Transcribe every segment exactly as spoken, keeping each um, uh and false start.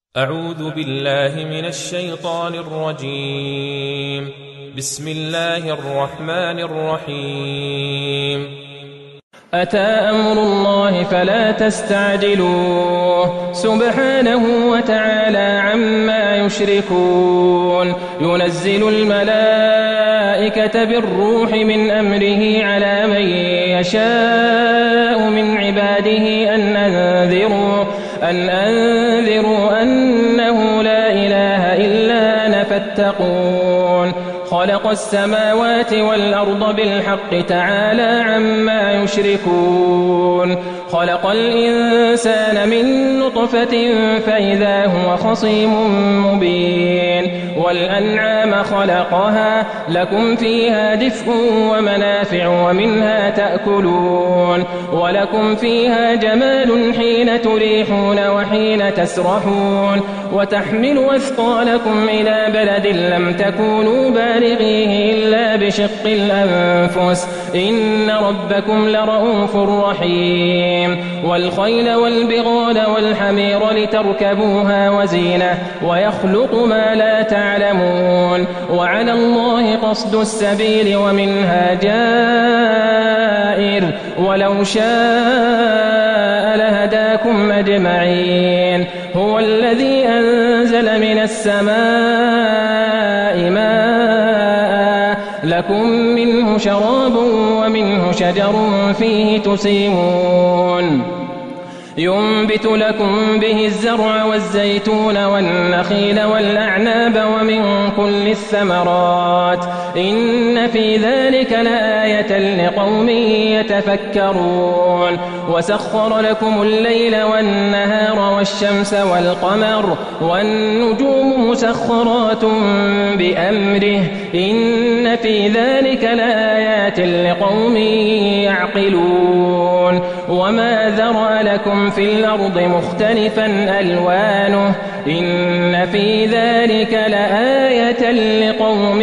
أعوذ بالله من الشيطان الرجيم. بسم الله الرحمن الرحيم. أتى أمر الله فلا تستعجلوه سبحانه وتعالى عما يشركون. ينزل الملائكة بالروح من أمره على من يشاء من عباده أن أنذروا أن أنذروا أنه لا إله إلا أنا فاتقون. خلق السماوات والأرض بالحق تعالى عما يشركون. خلق الإنسان من نطفة فإذا هو خصيم مبين. والأنعام خلقها لكم فيها دفء ومنافع ومنها تأكلون. ولكم فيها جمال حين تريحون وحين تسرحون. وتحمل أثقالكم إلى بلد لم تكونوا بالغيه إلا بشق الأنفس إن ربكم لرؤوف رحيم. والخيل والبغال والحمير لتركبوها وزينة ويخلق ما لا تعلمون. وعلى الله قصد السبيل ومنها جائر ولو شاء لهداكم أجمعين. هو الذي أنزل من السماء ماء لكم منه شراب ومنه شجر فيه تسيمون. ينبت لكم به الزرع والزيتون والنخيل والأعناب ومن كل الثمرات إن في ذلك لآية لقوم يتفكرون. وسخر لكم الليل والنهار والشمس والقمر والنجوم مسخرات بأمره إن في ذلك لآيات لقوم يعقلون. وما ذرأ لكم في الأرض مختلفا ألوانه إن في ذلك لآية لقوم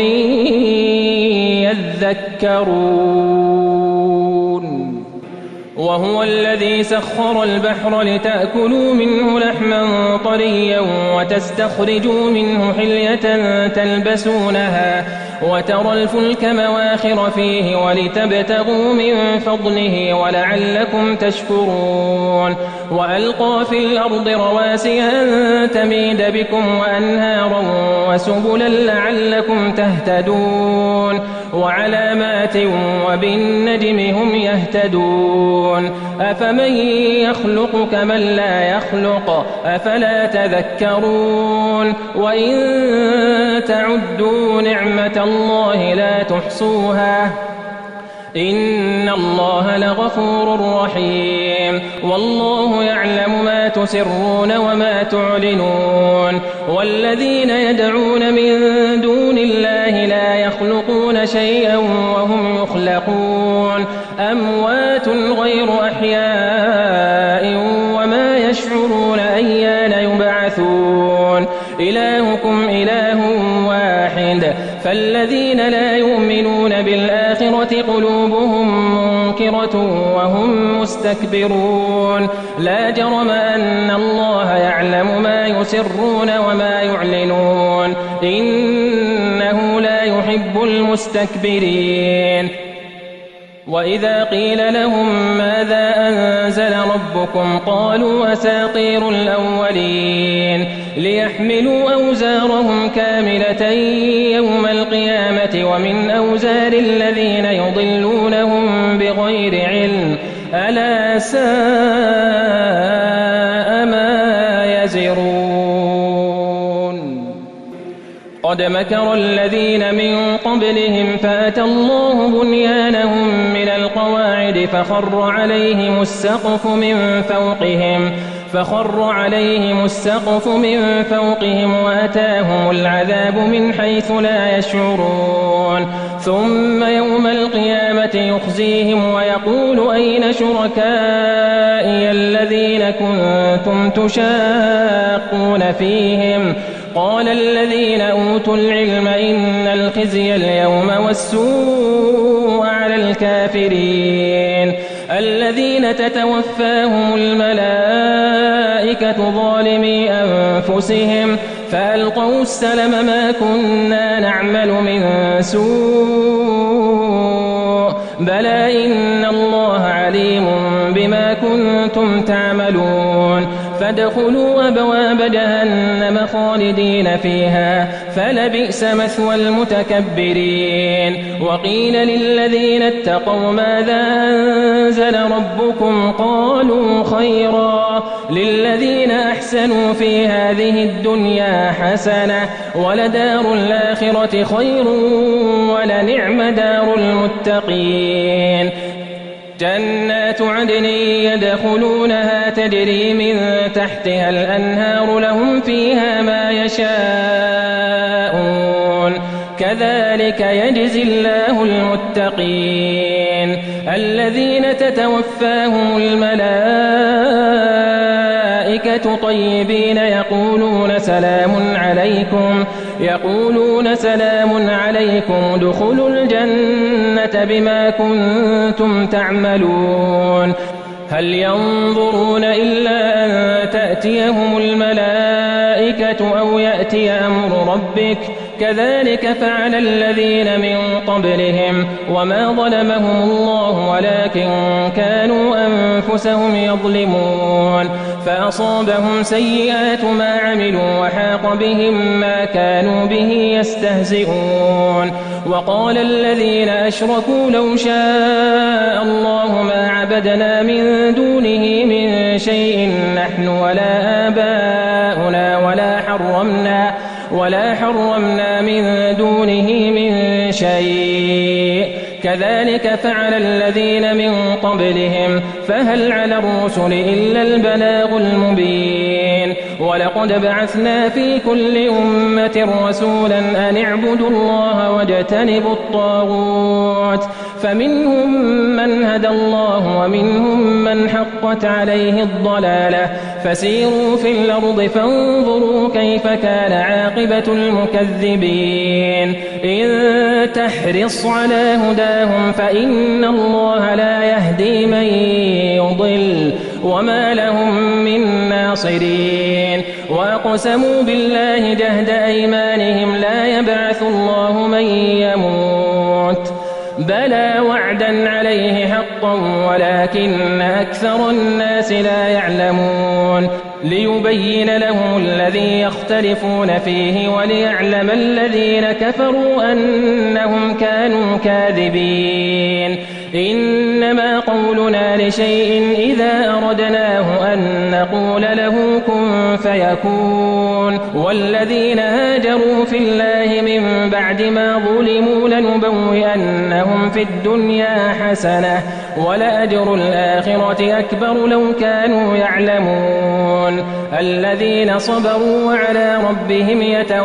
يذكرون. وهو الذي سخر البحر لتأكلوا منه لحما طريا وتستخرجوا منه حلية تلبسونها وترى الفلك مواخر فيه ولتبتغوا من فضله ولعلكم تشكرون. وألقى في الأرض رواسي أن تميد بكم وأنهارا وسبلا لعلكم تهتدون. وعلامات وبالنجم هم يهتدون. أفمن يخلق كمن لا يخلق أفلا تذكرون. وإن تعدوا نعمة الله لا تحصوها إن الله لغفور رحيم. والله يعلم ما تسرون وما تعلنون. والذين يدعون من دون الله لا يخلقون شيئا وهم يخلقون أموات غير أحياء وما يشعرون أيان يبعثون. إلهكم إله واحد فالذين لا يؤمنون بالآخرة قلوبهم منكرة وهم مستكبرون. لا جرم أن الله يعلم ما يسرون وما يعلنون إنه لا يحب المستكبرين. وإذا قيل لهم ماذا أنزل ربكم قالوا أساطير الأولين ليحملوا أوزارهم كاملة يوم القيامة ومن أوزار الذين يضلونهم بغير علم ألا ساء ما يزرون. قد مكر الذين من قبلهم فأتى الله بنيانهم من القواعد فخر عليهم السقف من فوقهم فخر عليهم السقف من فوقهم وأتاهم العذاب من حيث لا يشعرون. ثم يوم القيامة يخزيهم ويقول أين شركائي الذين كنتم تشاقون فيهم قال الذين أوتوا العلم إن الخزي اليوم والسوء على الكافرين الذين تتوفاهم الملائكة ظالمي أنفسهم أنفسهم فألقوا السلم ما كنا نعمل من سوء بلى إن الله عليم بما كنتم تعملون فادخلوا أبواب جهنم خالدين فيها فلبئس مثوى المتكبرين وقيل للذين اتقوا ماذا أنزل ربكم قالوا خيرا للذين أحسنوا في هذه الدنيا حسنة ولدار الآخرة خير ولنعم دار المتقين جنات عدن يدخلونها تجري من تحتها الأنهار لهم فيها ما يشاءون كذلك يجزي الله المتقين الذين تتوفاهم الملائكة طيبين يقولون سلام عليكم يقولون سلام عليكم ادخلوا الجنة بما كنتم تعملون هل ينظرون إلا أن تأتيهم الملائكة أو يأتي أمر ربك كذلك فعل الذين من قبلهم وما ظلمهم الله ولكن كانوا أنفسهم يظلمون فأصابهم سيئات ما عملوا وحاق بهم ما كانوا به يستهزئون وقال الذين أشركوا لو شاء الله ما عبدنا من دونه من شيء نحن ولا آباؤنا ولا حرمنا ولا حرمنا من دونه من شيء كذلك فعل الذين من قبلهم فهل على الرسل إلا البلاغ المبين ولقد بعثنا في كل أمة رسولا أن اعبدوا الله واجتنبوا الطاغوت فمنهم من هدى الله ومنهم من حقت عليه الضلالة فسيروا في الأرض فانظروا كيف كان عاقبة المكذبين إن تحرص على هداهم فإن الله لا يهدي من يضل وما لهم من ناصرين وأقسموا بالله جهد أيمانهم لا يبعث الله من يموت بلى وعدا عليه حقا ولكن أكثر الناس لا يعلمون ليبين لهم الذي يختلفون فيه وليعلم الذين كفروا أنهم كانوا كاذبين إنما قولنا لشيء إذا أردناه أن نقول له كن فيكون والذين هاجروا في الله من بعد ما ظلموا لنبوئنهم في الدنيا حسنة ولأجر الآخرة أكبر لو كانوا يعلمون الذين صبروا وعلى ربهم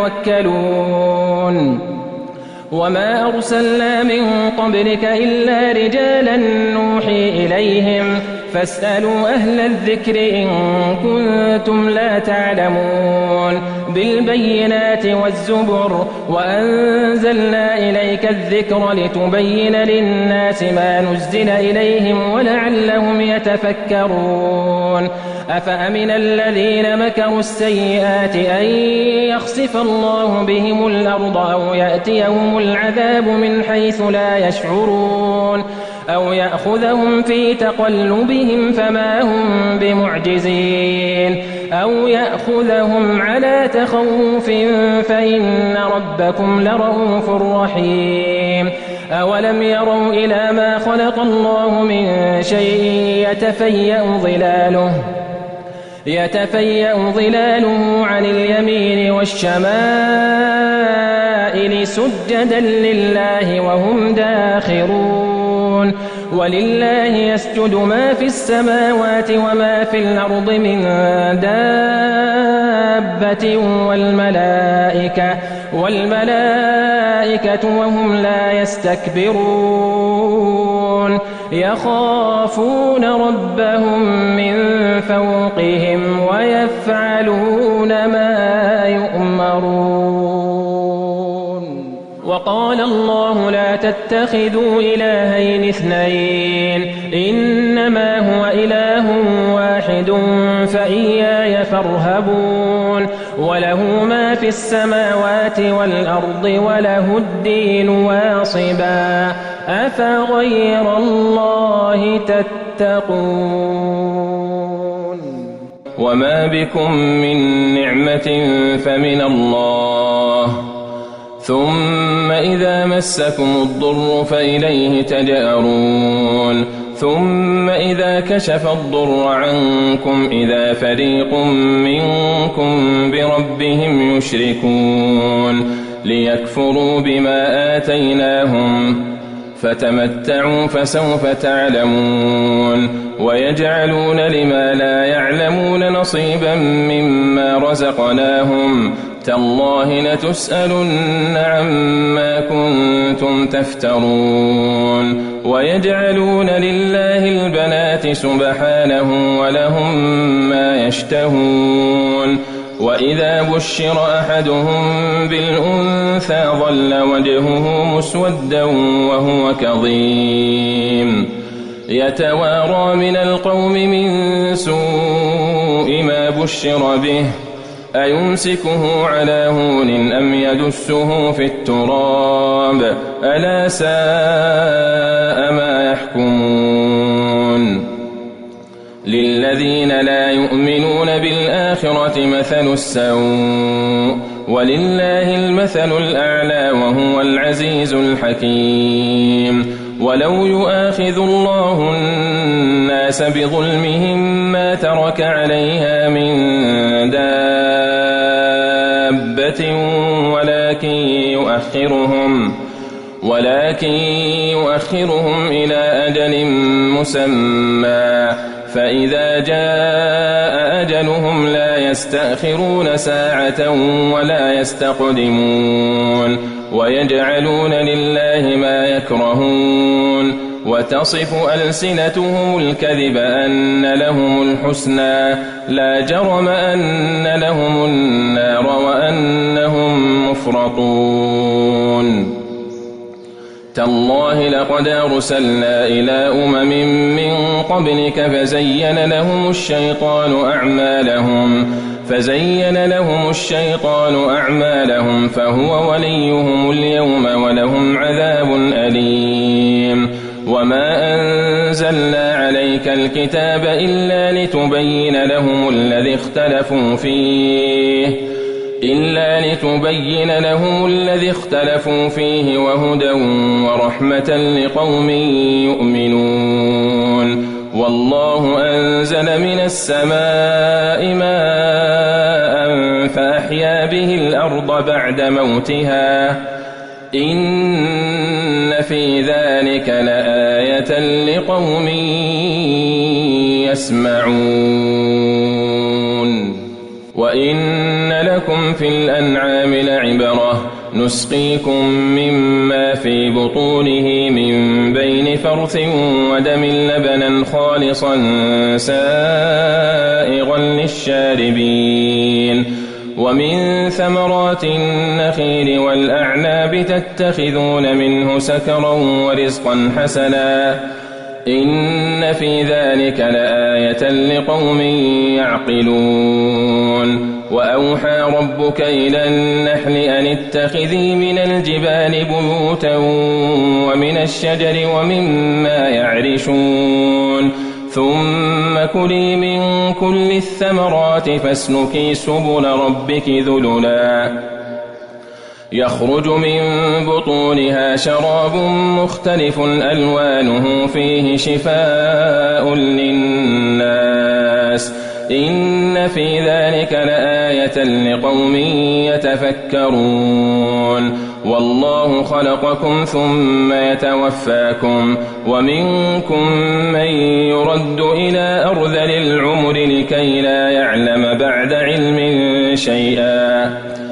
يتوكلون وما أرسلنا من قبلك إلا رجالا نوحي إليهم فاسألوا أهل الذكر إن كنتم لا تعلمون بالبينات والزبر وأنزلنا إليك الذكر لتبين للناس ما نزل إليهم ولعلهم يتفكرون أفأمن الذين مكروا السيئات أن يخسف الله بهم الأرض أو يأتيهم العذاب من حيث لا يشعرون أو يأخذهم في تقلبهم فما هم بمعجزين أو يأخذهم على تخوف فإن ربكم لرؤوف رحيم أولم يروا إلى ما خلق الله من شيء يتفيأ ظلاله يتفيأ ظلاله عن اليمين والشمائل سجدا لله وهم داخرون ولله يسجد ما في السماوات وما في الأرض من دابة والملائكة والملائكة وهم لا يستكبرون يخافون ربهم من فوقهم ويفعلون ما يؤمرون وقال الله لا تتخذوا إلهين اثنين إنما هو إله واحد فإياي فارهبون وله ما في السماوات والأرض وله الدين واصبا أفغير الله تتقون وما بكم من نعمة فمن الله ثم إذا مسكم الضر فإليه تجأرون ثم إذا كشف الضر عنكم إذا فريق منكم بربهم يشركون ليكفروا بما آتيناهم فتمتعوا فسوف تعلمون ويجعلون لما لا يعلمون نصيبا مما رزقناهم تالله لتسألن عما كنتم تفترون ويجعلون لله البنات سبحانه ولهم ما يشتهون وإذا بشر أحدهم بالأنثى ظل وجهه مسودا وهو كظيم يتوارى من القوم من سوء ما بشر به أيمسكه على هون أم يدسه في التراب ألا ساء ما يحكمون للذين لا يؤمنون بالآخرة مثل السوء ولله المثل الأعلى وهو العزيز الحكيم ولو يؤاخذ الله الناس بظلمهم ما ترك عليها من دابة ولكن يؤخرهم ولكن يؤخرهم إلى أجل مسمى فإذا جاء أجلهم لا يستأخرون ساعة ولا يستقدمون ويجعلون لله ما يكرهون وتصف ألسنتهم الكذب أن لهم الحسنى لا جرم أن لهم النار وأنهم مفرطون تالله لقد أرسلنا إلى أمم من قبلك فزين لهم الشيطان أعمالهم فزين لهم الشيطان أعمالهم فهو وليهم اليوم ولهم عذاب أليم وما أنزلنا عليك الكتاب إلا لتبين لهم الذي اختلفوا فيه إلا لتبين لهم الذي اختلفوا فيه وهدى ورحمة لقوم يؤمنون والله أنزل من السماء ماء فأحيا به الأرض بعد موتها إن في ذلك لآية لقوم يسمعون وإن لكم في الأنعام لعبرة نسقيكم مما في بطونه من بين فرث ودم لبنا خالصا سائغا للشاربين ومن ثمرات النخيل والأعناب تتخذون منه سكرا ورزقا حسنا إن في ذلك لآية لقوم يعقلون وأوحى ربك إلى النحل أن اتخذي من الجبال بيوتا ومن الشجر ومما يعرشون ثم كلي من كل الثمرات فاسلكي سبل ربك ذللا يخرج من بطونها شراب مختلف ألوانه فيه شفاء للناس إن في ذلك لآية لقوم يتفكرون والله خلقكم ثم يتوفاكم ومنكم من يرد إلى أرذل العمر لكي لا يعلم بعد علم شيئا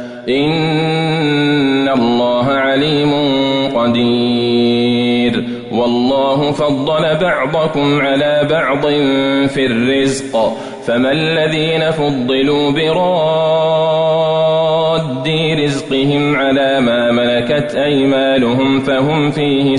إن الله عليم قدير والله فضل بعضكم على بعض في الرزق فما الذين فضلوا براد في رزقهم على ما ملكت أيمانهم فهم فيه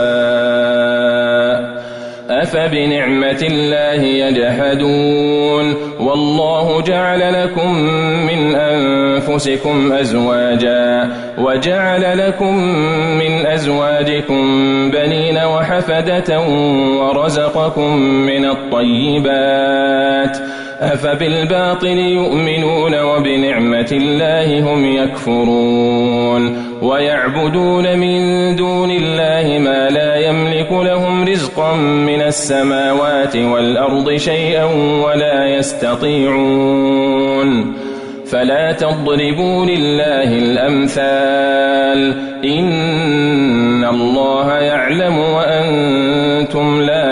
سواء أفبنعمة الله يجحدون والله جعل لكم من أنفسكم أزواجا وجعل لكم من أزواجكم بنين وحفدة ورزقكم من الطيبات أفبالباطل يؤمنون وبنعمة الله هم يكفرون ويعبدون من دون الله ما لا يملك لهم رزقا من السماوات والأرض شيئا ولا يستطيعون فلا تضربوا لله الأمثال إن الله يعلم وأنتم لا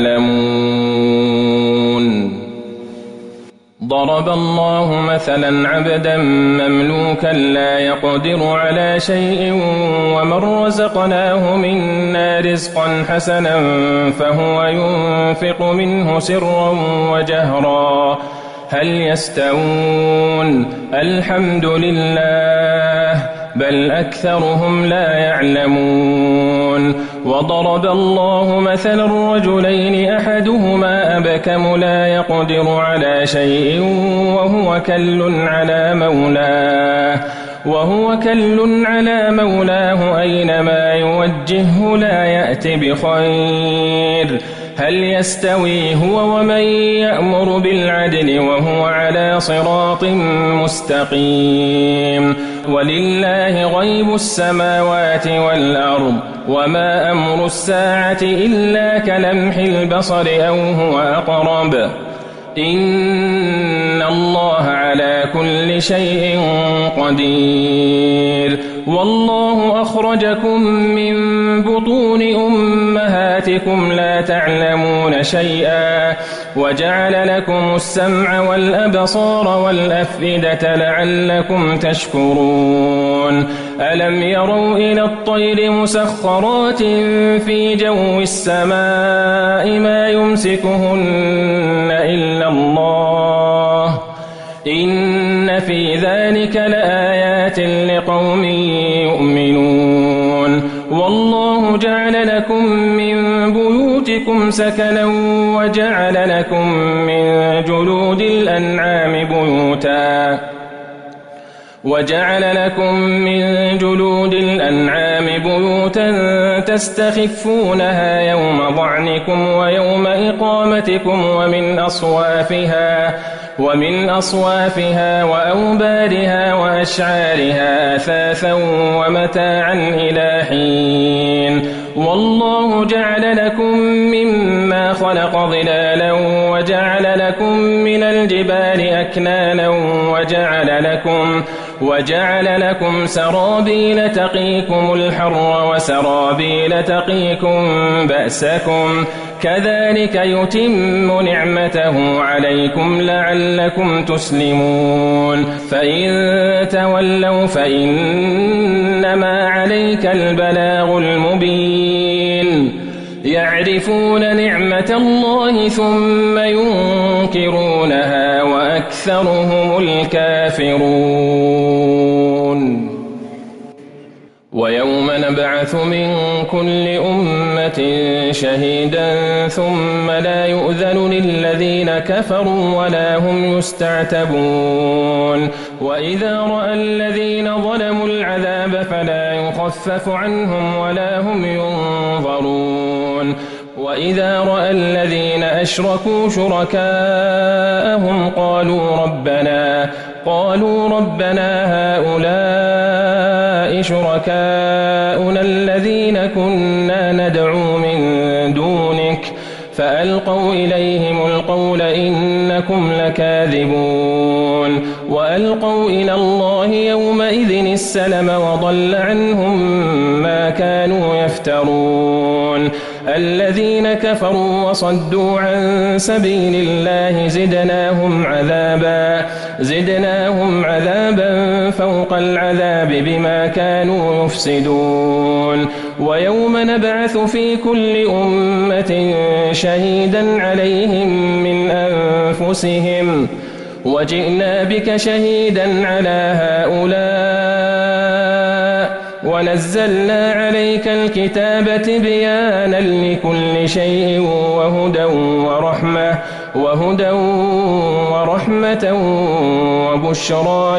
تعلمون ضرب الله مثلا عبدا مملوكا لا يقدر على شيء ومن رزقناه منا رزقا حسنا فهو ينفق منه سرا وجهرا هل يستوون الحمد لله بل أكثرهم لا يعلمون وضرب الله مثلا رجلين أحدهما أبكم لا يقدر على شيء وهو كل على مولاه وهو كل على مولاه أينما يوجهه لا يأتي بخير هل يستوي هو ومن يأمر بالعدل وهو على صراط مستقيم ولله غيب السماوات والأرض وما أمر الساعة إلا كلمح البصر أو هو أقرب إن الله على كل شيء قدير والله أخرجكم من بطون أمهاتكم لا تعلمون شيئا وجعل لكم السمع والأبصار والأفئدة لعلكم تشكرون ألم يروا إلى الطير مسخرات في جو السماء ما يمسكهن إلا الله إن في ذلك لآيات لقوم يؤمنون والله جعل لكم من بيوتكم سكنا وجعل لكم من جلود الأنعام بيوتا وجعل لكم من جلود الأنعام بيوتا تستخفونها يوم ضعنكم ويوم إقامتكم ومن أصوافها ومن أصوافها وأوبارها وأشعارها أثاثا ومتاعا إلى حين والله جعل لكم مما خلق ظلالا وجعل لكم من الجبال أكنانا وجعل لكم وجعل لكم سرابيل تقيكم الحر وسرابيل تقيكم بأسكم كذلك يتم نعمته عليكم لعلكم تسلمون فإن تولوا فإنما عليك البلاغ المبين يعرفون نعمة الله ثم ينكرونها وأكثرهم الكافرون ويوم نبعث من كل أمة شهيدا ثم لا يؤذن للذين كفروا ولا هم يستعتبون وإذا رأى الذين ظلموا العذاب فلا يخفف عنهم ولا هم ينظرون وإذا رأى الذين أشركوا شركاءهم قالوا ربنا قالوا ربنا هؤلاء شركاؤنا الذين كنا ندعو من دونك فألقوا إليهم القول إنكم لكاذبون وألقوا إلى الله يومئذ السلم وضل عنهم ما كانوا يفترون الذين كفروا وصدوا عن سبيل الله زدناهم عذابا زدناهم عذابا فوق العذاب بما كانوا يفسدون ويوم نبعث في كل أمة شهيدا عليهم من أنفسهم وجئنا بك شهيدا على هؤلاء نزلنا عليك الكتاب تبيانا لكل شيء وهدى ورحمة وهدى ورحمة وبشرى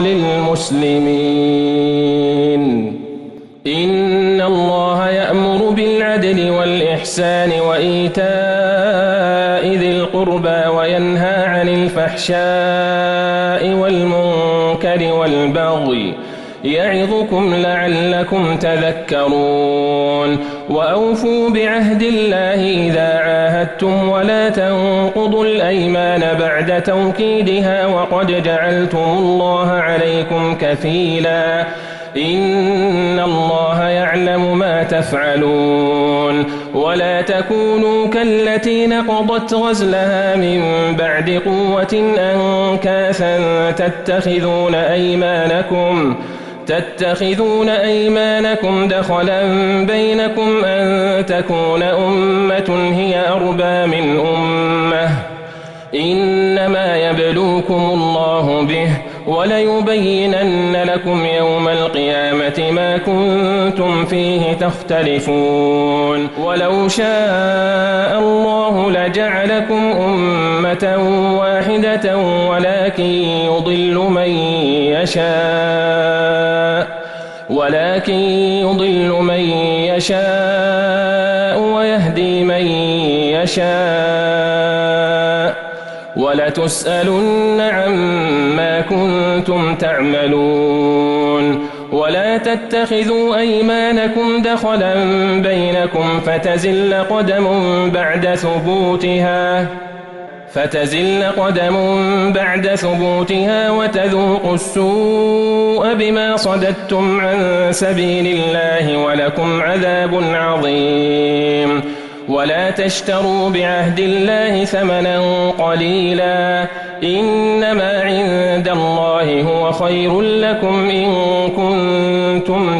للمسلمين. إن الله يأمر بالعدل والإحسان وإيتاء ذي القربى وينهى عن الفحشاء والمنكر والبغي يعظكم لعلكم تذكرون. وأوفوا بعهد الله إذا عاهدتم ولا تنقضوا الأيمان بعد توكيدها وقد جعلتم الله عليكم كفيلا إن الله يعلم ما تفعلون. ولا تكونوا كالتي نقضت غزلها من بعد قوة أنكاثا تتخذون أيمانكم تتخذون أيمانكم دخلا بينكم أن تكون أمة هي أربى من أمة إنما يبلوكم الله به وليبينن لكم يوم القيامة ما كنتم فيه تختلفون. ولو شاء الله لجعلكم أمة واحدة ولكن يضل من يشاء ولكن يضل من يشاء ويهدي من يشاء ولتسألن عما كنتم تعملون. ولا تتخذوا أيمانكم دخلا بينكم فتزل قدم بعد ثبوتها فتزل قدم بعد ثبوتها وتذوقوا السوء بما صددتم عن سبيل الله ولكم عذاب عظيم. ولا تشتروا بعهد الله ثمنا قليلا إنما عند الله هو خير لكم إن كنتم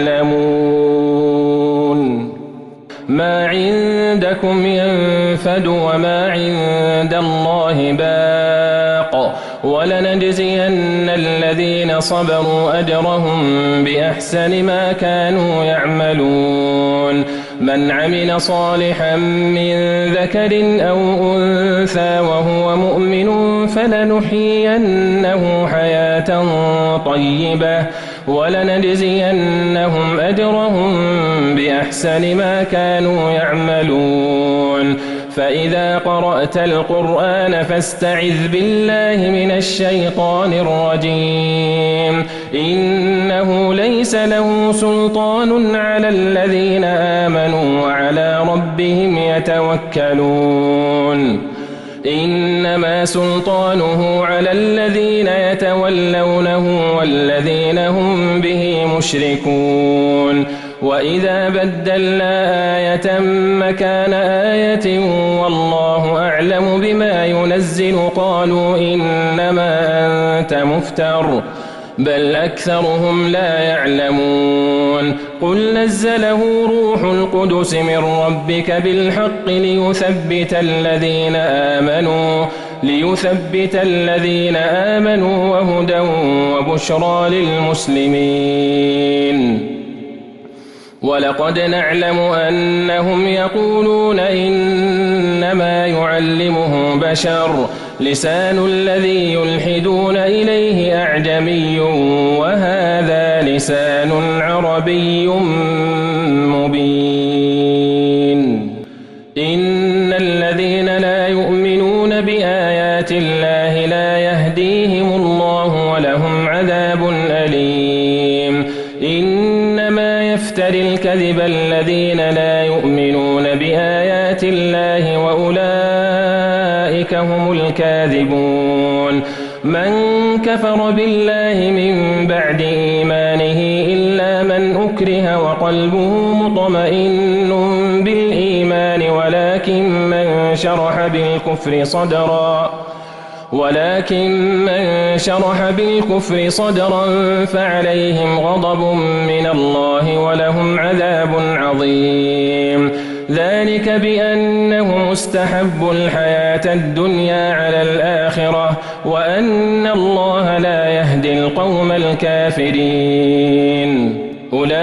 تعلمون. ما عندكم ينفد وما عند الله باق ولنجزين الذين صبروا أجرهم بأحسن ما كانوا يعملون. من عمل صالحا من ذكر أو أنثى وهو مؤمن فلنحيينه حياة طيبة ولنجزينهم أجرهم بأحسن ما كانوا يعملون. فإذا قرأت القرآن فاستعذ بالله من الشيطان الرجيم. إنه ليس له سلطان على الذين آمنوا وعلى ربهم يتوكلون. إنما سلطانه على الذين يتولونه والذين هم به مشركون. وإذا بدلنا آية مكان آية والله أعلم بما ينزل قالوا إنما أنت مفتر بل أكثرهم لا يعلمون. قل نزله روح القدس من ربك بالحق ليثبت الذين آمنوا ليثبت الذين آمنوا وهدى وبشرى للمسلمين. ولقد نعلم أنهم يقولون إنما يعلمه بشر لسان الذي يلحدون إليه أعجمي وهذا لسان عربي مبين. إن الذين لا يؤمنون بآيات الله لا يهديهم الله ولهم عذاب أليم. إنما يفتري الكذب الذين لا يؤمنون بآيات الله وأولئك هم الكاذبون. من كفر بالله من بعد إيمانه إلا من أكره وقلبه مطمئن بالإيمان ولكن من شرح بالكفر صدرا ولكن من شرح بالكفر صدرا فعليهم غضب من الله ولهم عذاب عظيم. ذلك بأنهم استحبوا الحياة الدنيا على الآخرة وأن الله لا يهدي القوم الكافرين. أولئك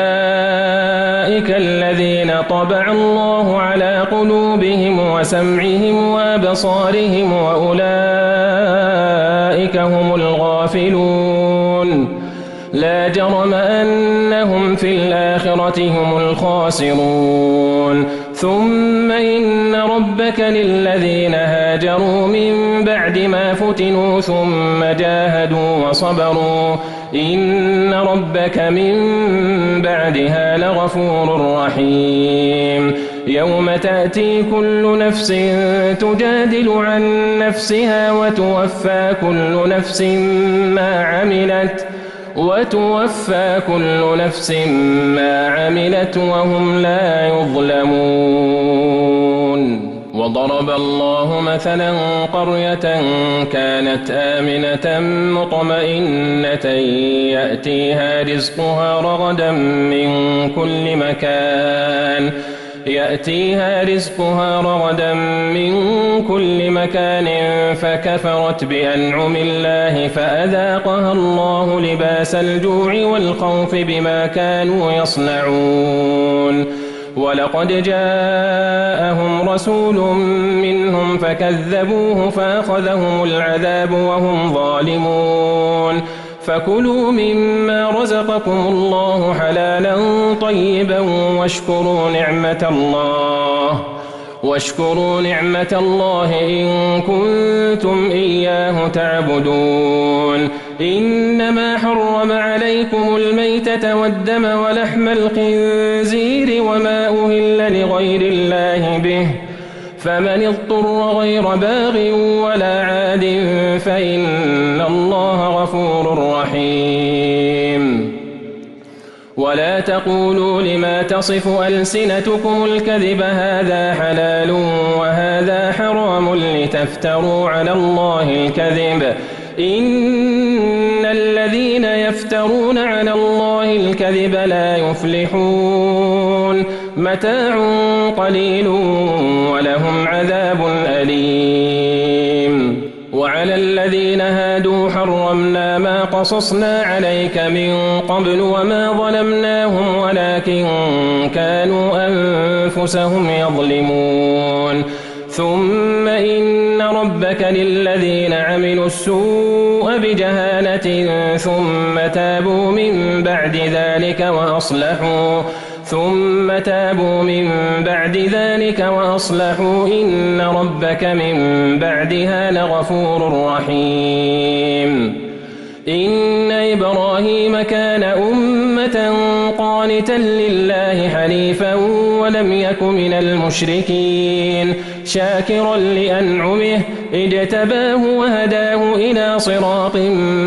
الذين طبع الله على قلوبهم وسمعهم وأبصارهم وأولئك هم الغافلون لا جرم أنهم في الآخرة هم الخاسرون ثم إن ربك للذين هاجروا من بعد ما فتنوا ثم جاهدوا وصبروا إن ربك من بعدها لغفور رحيم يوم تأتي كل نفس تجادل عن نفسها وتوفى كل نفس ما عملت وتوفى كل نفس ما عملت وهم لا يظلمون وضرب الله مثلا قرية كانت آمنة مطمئنة يأتيها رزقها رغدا من كل مكان يأتيها رزقها رغدا من كل مكان فكفرت بأنعم الله فأذاقها الله لباس الجوع والخوف بما كانوا يصنعون ولقد جاءهم رسول منهم فكذبوه فأخذهم العذاب وهم ظالمون فكلوا مما رزقكم الله حلالا طيبا واشكروا نعمة الله واشكروا نعمة الله إن كنتم إياه تعبدون إنما حرم عليكم الميتة والدم ولحم الخنزير وما أهل لغير الله به فمن اضطر غير باغ ولا عاد فإن الله غفور رحيم ولا تقولوا لما تصف ألسنتكم الكذب هذا حلال وهذا حرام لتفتروا على الله الكذب إن الذين يفترون على الله الكذب لا يفلحون متاع قليل ولهم عذاب أليم وعلى الذين هادوا حرمنا ما قصصنا عليك من قبل وما ظلمناهم ولكن كانوا أنفسهم يظلمون ثم إن ربك للذين عملوا السوء بجهالة ثم تابوا من بعد ذلك وأصلحوا ثم تابوا من بعد ذلك وأصلحوا إن ربك من بعدها لغفور رحيم إن إبراهيم كان أمة قانتا لله حنيفا ولم يك من المشركين شاكرا لأنعمه اجتباه وهداه إلى صراط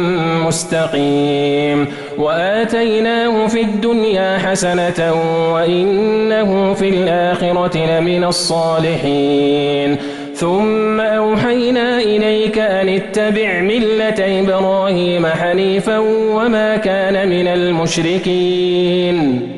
مستقيم وآتيناه في الدنيا حسنة وإنه في الآخرة لمن الصالحين ثم أوحينا إليك أن اتبع ملة إبراهيم حنيفا وما كان من المشركين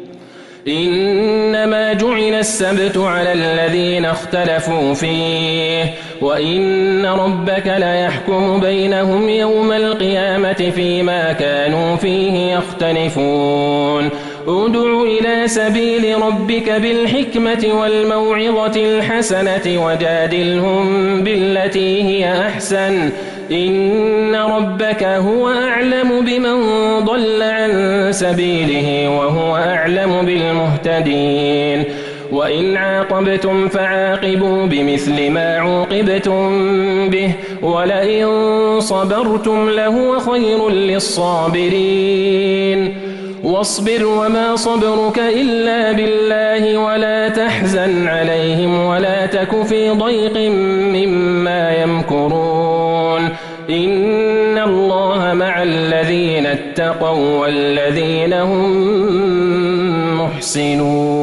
إنما جعل السبت على الذين اختلفوا فيه وإن ربك ليحكم بينهم يوم القيامة فيما كانوا فيه يختلفون ادع إلى سبيل ربك بالحكمة والموعظة الحسنة وجادلهم بالتي هي أحسن إن ربك هو أعلم بمن ضل عن سبيله وهو أعلم بالمهتدين وإن عاقبتم فعاقبوا بمثل ما عوقبتم به ولئن صبرتم لهو خير للصابرين واصبر وما صبرك إلا بالله ولا تحزن عليهم ولا تك في ضيق مما يمكرون إن الله مع الذين اتقوا والذين هم محسنون